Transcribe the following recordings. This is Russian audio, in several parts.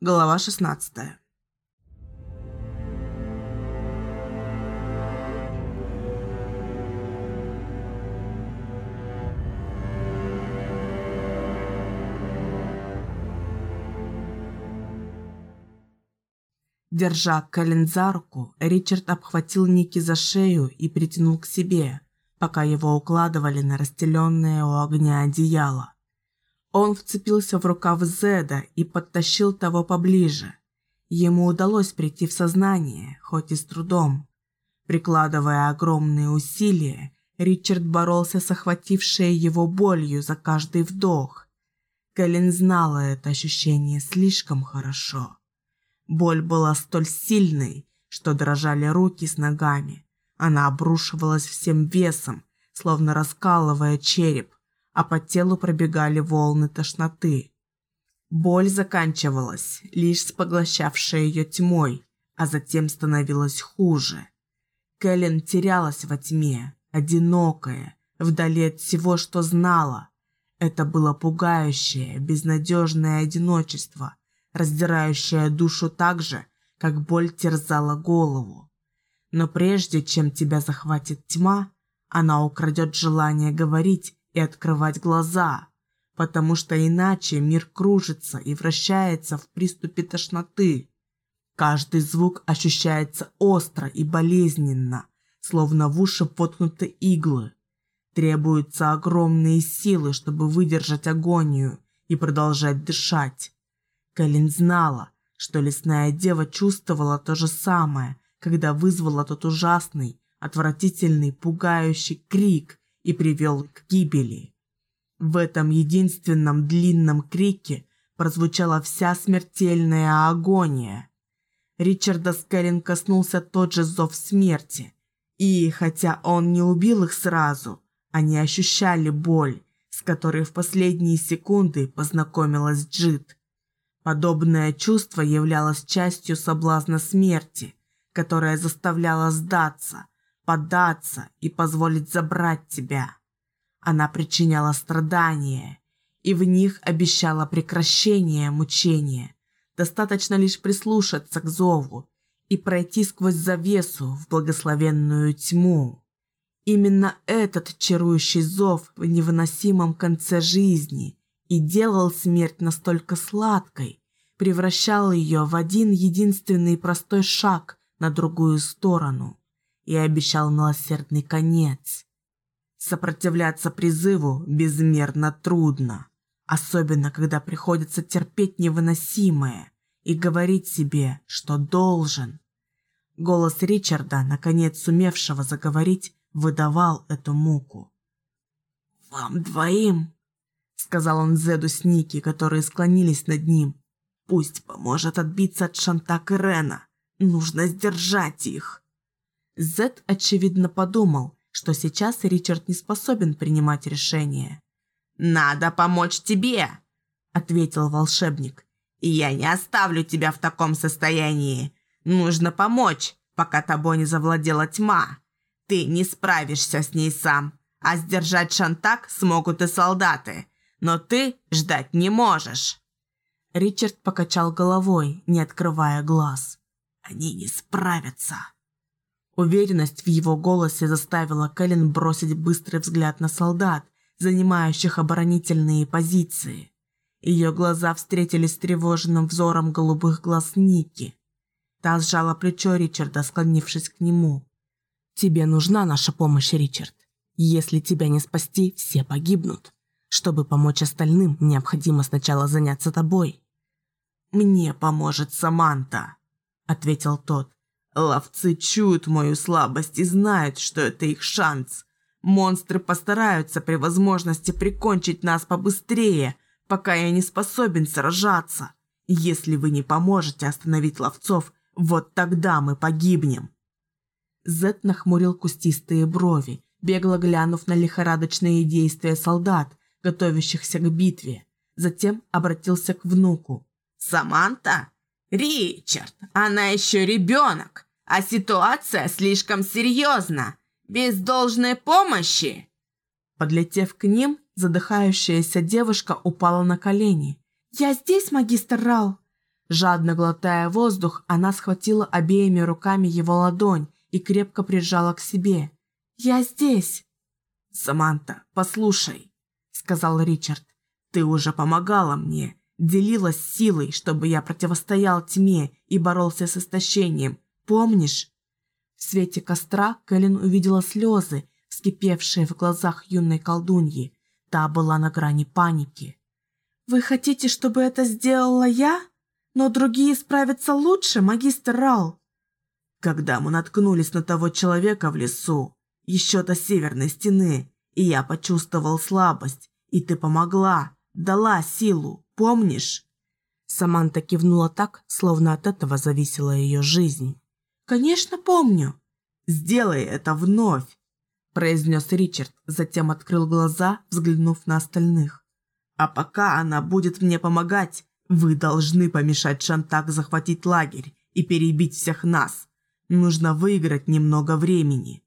Глава 16. Держа Кэлен за руку, Ричард обхватил Ники за шею и притянул к себе, пока его укладывали на расстеленное у огня одеяло. Он вцепился в рукав Зеда и подтащил того поближе. Ему удалось прийти в сознание, хоть и с трудом. Прикладывая огромные усилия, Ричард боролся с охватившей его болью за каждый вдох. Кэлен знала это ощущение слишком хорошо. Боль была столь сильной, что дрожали руки с ногами. Она обрушивалась всем весом, словно раскалывая череп, а по телу пробегали волны тошноты. Боль заканчивалась, лишь с поглощавшей ее тьмой, а затем становилась хуже. Кэлен терялась во тьме, одинокая, вдали от всего, что знала. Это было пугающее, безнадежное одиночество, раздирающее душу так же, как боль терзала голову. Но прежде чем тебя захватит тьма, она украдет желание говорить и открывать глаза, потому что иначе мир кружится и вращается в приступе тошноты. Каждый звук ощущается остро и болезненно, словно в уши воткнуты иглы. Требуются огромные силы, чтобы выдержать агонию и продолжать дышать. Кэлен знала, что лесная дева чувствовала то же самое, когда вызвала тот ужасный, отвратительный, пугающий крик и привел к гибели. В этом единственном длинном крике прозвучала вся смертельная агония. Ричарда с Кэлен коснулся тот же зов смерти, и, хотя он не убил их сразу, они ощущали боль, с которой в последние секунды познакомилась Джит. Подобное чувство являлось частью соблазна смерти, которая заставляла сдаться, поддаться и позволить забрать тебя. Она причиняла страдания, и в них обещала прекращение мучения. Достаточно лишь прислушаться к зову и пройти сквозь завесу в благословенную тьму. Именно этот чарующий зов в невыносимом конце жизни и делал смерть настолько сладкой, превращал ее в один единственный простой шаг на другую сторону и обещал милосердный конец. Сопротивляться призыву безмерно трудно, особенно когда приходится терпеть невыносимое и говорить себе, что должен. Голос Ричарда, наконец сумевшего заговорить, выдавал эту муку. «Вам двоим», — сказал он Зеду с Ники, которые склонились над ним, — «пусть поможет отбиться от Шантак и Рена. Нужно сдержать их». Зед, очевидно, подумал, что сейчас Ричард не способен принимать решения. «Надо помочь тебе», — ответил волшебник. «И я не оставлю тебя в таком состоянии. Нужно помочь, пока тобой не завладела тьма. Ты не справишься с ней сам, а сдержать Шантак смогут и солдаты. Но ты ждать не можешь». Ричард покачал головой, не открывая глаз. «Они не справятся». Уверенность в его голосе заставила Кэлен бросить быстрый взгляд на солдат, занимающих оборонительные позиции. Ее глаза встретились с тревоженным взором голубых глаз Ники. Та сжала плечо Ричарда, склонившись к нему. «Тебе нужна наша помощь, Ричард. Если тебя не спасти, все погибнут. Чтобы помочь остальным, необходимо сначала заняться тобой». «Мне поможет Саманта», — ответил тот. «Ловцы чуют мою слабость и знают, что это их шанс. Монстры постараются при возможности прикончить нас побыстрее, пока я не способен сражаться. Если вы не поможете остановить ловцов, вот тогда мы погибнем». Зед нахмурил кустистые брови, бегло глянув на лихорадочные действия солдат, готовящихся к битве. Затем обратился к внуку. «Саманта? Ричард, она еще ребенок, а ситуация слишком серьезна. Без должной помощи». Подлетев к ним, задыхающаяся девушка упала на колени. «Я здесь, магистр Рал!» Жадно глотая воздух, она схватила обеими руками его ладонь и крепко прижала к себе. «Я здесь!» «Саманта, послушай», — сказал Ричард. «Ты уже помогала мне, делилась силой, чтобы я противостоял тьме и боролся с истощением. Помнишь?» В свете костра Кэлен увидела слезы, вскипевшие в глазах юной колдуньи. Та была на грани паники. «Вы хотите, чтобы это сделала я? Но другие справятся лучше, магистр Рал». «Когда мы наткнулись на того человека в лесу, еще до северной стены, и я почувствовал слабость, и ты помогла, дала силу, помнишь?» Саманта кивнула так, словно от этого зависела ее жизнь. «Конечно, помню». «Сделай это вновь», – произнес Ричард, затем открыл глаза, взглянув на остальных. «А пока она будет мне помогать, вы должны помешать Шантак захватить лагерь и перебить всех нас. Нужно выиграть немного времени».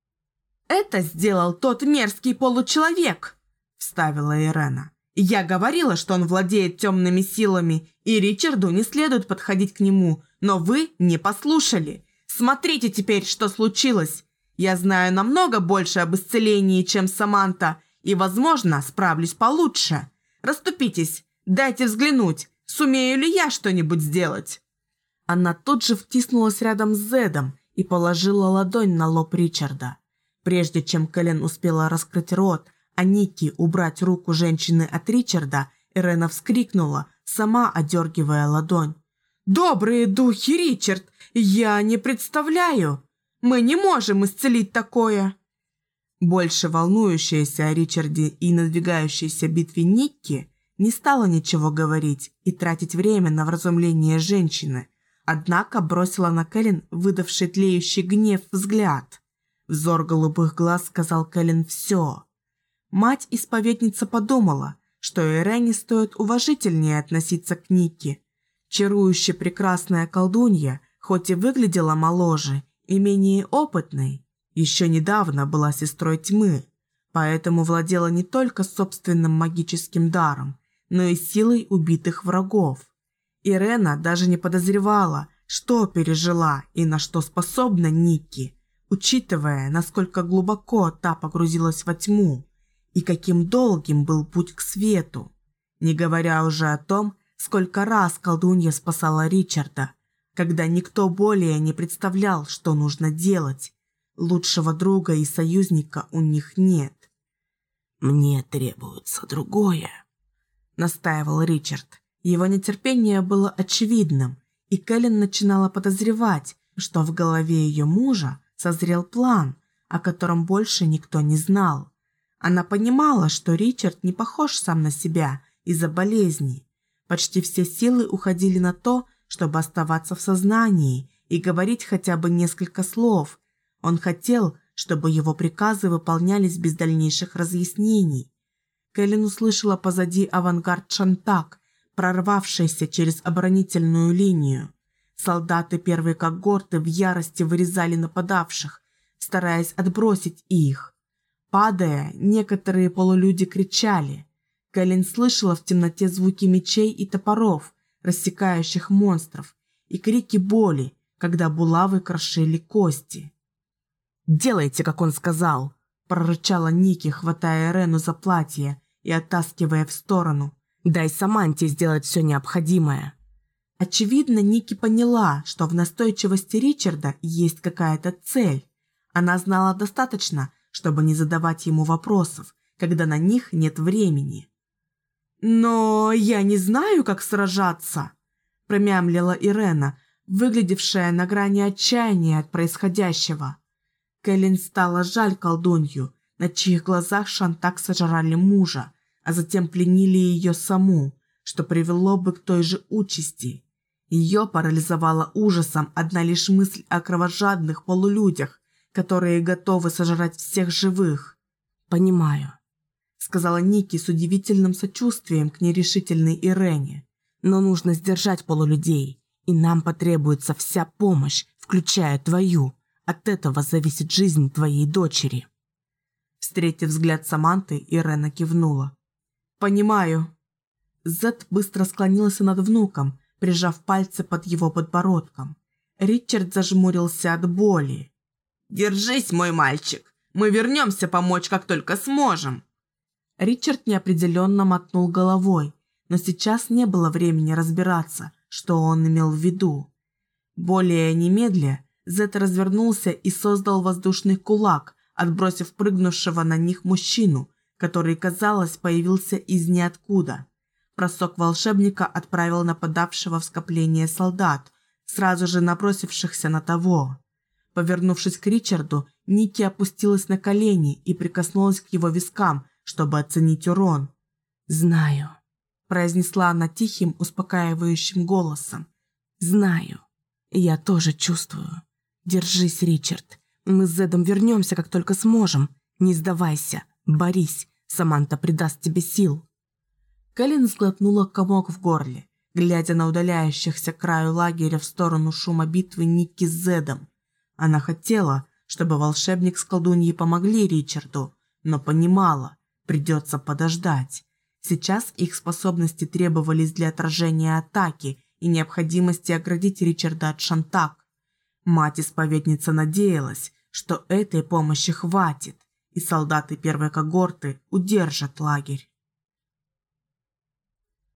«Это сделал тот мерзкий получеловек», – вставила Ирена. «Я говорила, что он владеет темными силами, и Ричарду не следует подходить к нему, но вы не послушали. Смотрите теперь, что случилось. Я знаю намного больше об исцелении, чем Саманта, и, возможно, справлюсь получше. Расступитесь, дайте взглянуть, сумею ли я что-нибудь сделать». Она тут же втиснулась рядом с Зедом и положила ладонь на лоб Ричарда. Прежде чем Кэлен успела раскрыть рот, а Никки убрать руку женщины от Ричарда, Ирена вскрикнула, сама одергивая ладонь. «Добрые духи, Ричард! Я не представляю! Мы не можем исцелить такое!» Больше волнующаяся о Ричарде и надвигающейся битве Никки не стала ничего говорить и тратить время на вразумление женщины, однако бросила на Кэлен выдавший тлеющий гнев взгляд. Взор голубых глаз сказал Кэлен все. Мать-исповедница подумала, что Ирене стоит уважительнее относиться к Никки. Чарующе прекрасная колдунья, хоть и выглядела моложе и менее опытной, еще недавно была сестрой тьмы, поэтому владела не только собственным магическим даром, но и силой убитых врагов. Ирена даже не подозревала, что пережила и на что способна Никки, учитывая, насколько глубоко та погрузилась во тьму и каким долгим был путь к свету, не говоря уже о том, сколько раз колдунья спасала Ричарда, когда никто более не представлял, что нужно делать. Лучшего друга и союзника у них нет. «Мне требуется другое», – настаивал Ричард. Его нетерпение было очевидным, и Кэлен начинала подозревать, что в голове ее мужа созрел план, о котором больше никто не знал. Она понимала, что Ричард не похож сам на себя из-за болезни. Почти все силы уходили на то, чтобы оставаться в сознании и говорить хотя бы несколько слов. Он хотел, чтобы его приказы выполнялись без дальнейших разъяснений. Кэлен услышала позади авангард Шантак, прорвавшийся через оборонительную линию. Солдаты первой когорты в ярости вырезали нападавших, стараясь отбросить их. Падая, некоторые полулюди кричали. Кэлен слышала в темноте звуки мечей и топоров, рассекающих монстров, и крики боли, когда булавы крошили кости. «Делайте, как он сказал!» – прорычала Никки, хватая Ирену за платье и оттаскивая в сторону. «Дай Саманте сделать все необходимое!» Очевидно, Никки поняла, что в настойчивости Ричарда есть какая-то цель. Она знала достаточно, чтобы не задавать ему вопросов, когда на них нет времени. «Но я не знаю, как сражаться», – промямлила Ирена, выглядевшая на грани отчаяния от происходящего. Кэлен стала жаль колдунью, на чьих глазах Шантак сожрали мужа, а затем пленили ее саму, что привело бы к той же участи. Ее парализовала ужасом одна лишь мысль о кровожадных полулюдях, которые готовы сожрать всех живых. «Понимаю», – сказала Никки с удивительным сочувствием к нерешительной Ирене. «Но нужно сдержать полулюдей, и нам потребуется вся помощь, включая твою. От этого зависит жизнь твоей дочери». Встретив взгляд Саманты, Ирена кивнула. «Понимаю». Зет быстро склонился над внуком, прижав пальцы под его подбородком. Ричард зажмурился от боли. «Держись, мой мальчик! Мы вернемся помочь, как только сможем!» Ричард неопределенно мотнул головой, но сейчас не было времени разбираться, что он имел в виду. Более немедля, Зет развернулся и создал воздушный кулак, отбросив прыгнувшего на них мужчину, который, казалось, появился из ниоткуда. Бросок волшебника отправил нападавшего в скопление солдат, сразу же набросившихся на того. Повернувшись к Ричарду, Ники опустилась на колени и прикоснулась к его вискам, чтобы оценить урон. «Знаю», – произнесла она тихим, успокаивающим голосом. «Знаю. Я тоже чувствую. Держись, Ричард. Мы с Зедом вернемся, как только сможем. Не сдавайся. Борись. Саманта придаст тебе сил». Кэлен сглотнула комок в горле, глядя на удаляющихся к краю лагеря в сторону шума битвы Ники с Зедом. Она хотела, чтобы волшебник с колдуньей помогли Ричарду, но понимала, придется подождать. Сейчас их способности требовались для отражения атаки и необходимости оградить Ричарда от Шантак. Мать-исповедница надеялась, что этой помощи хватит, и солдаты первой когорты удержат лагерь.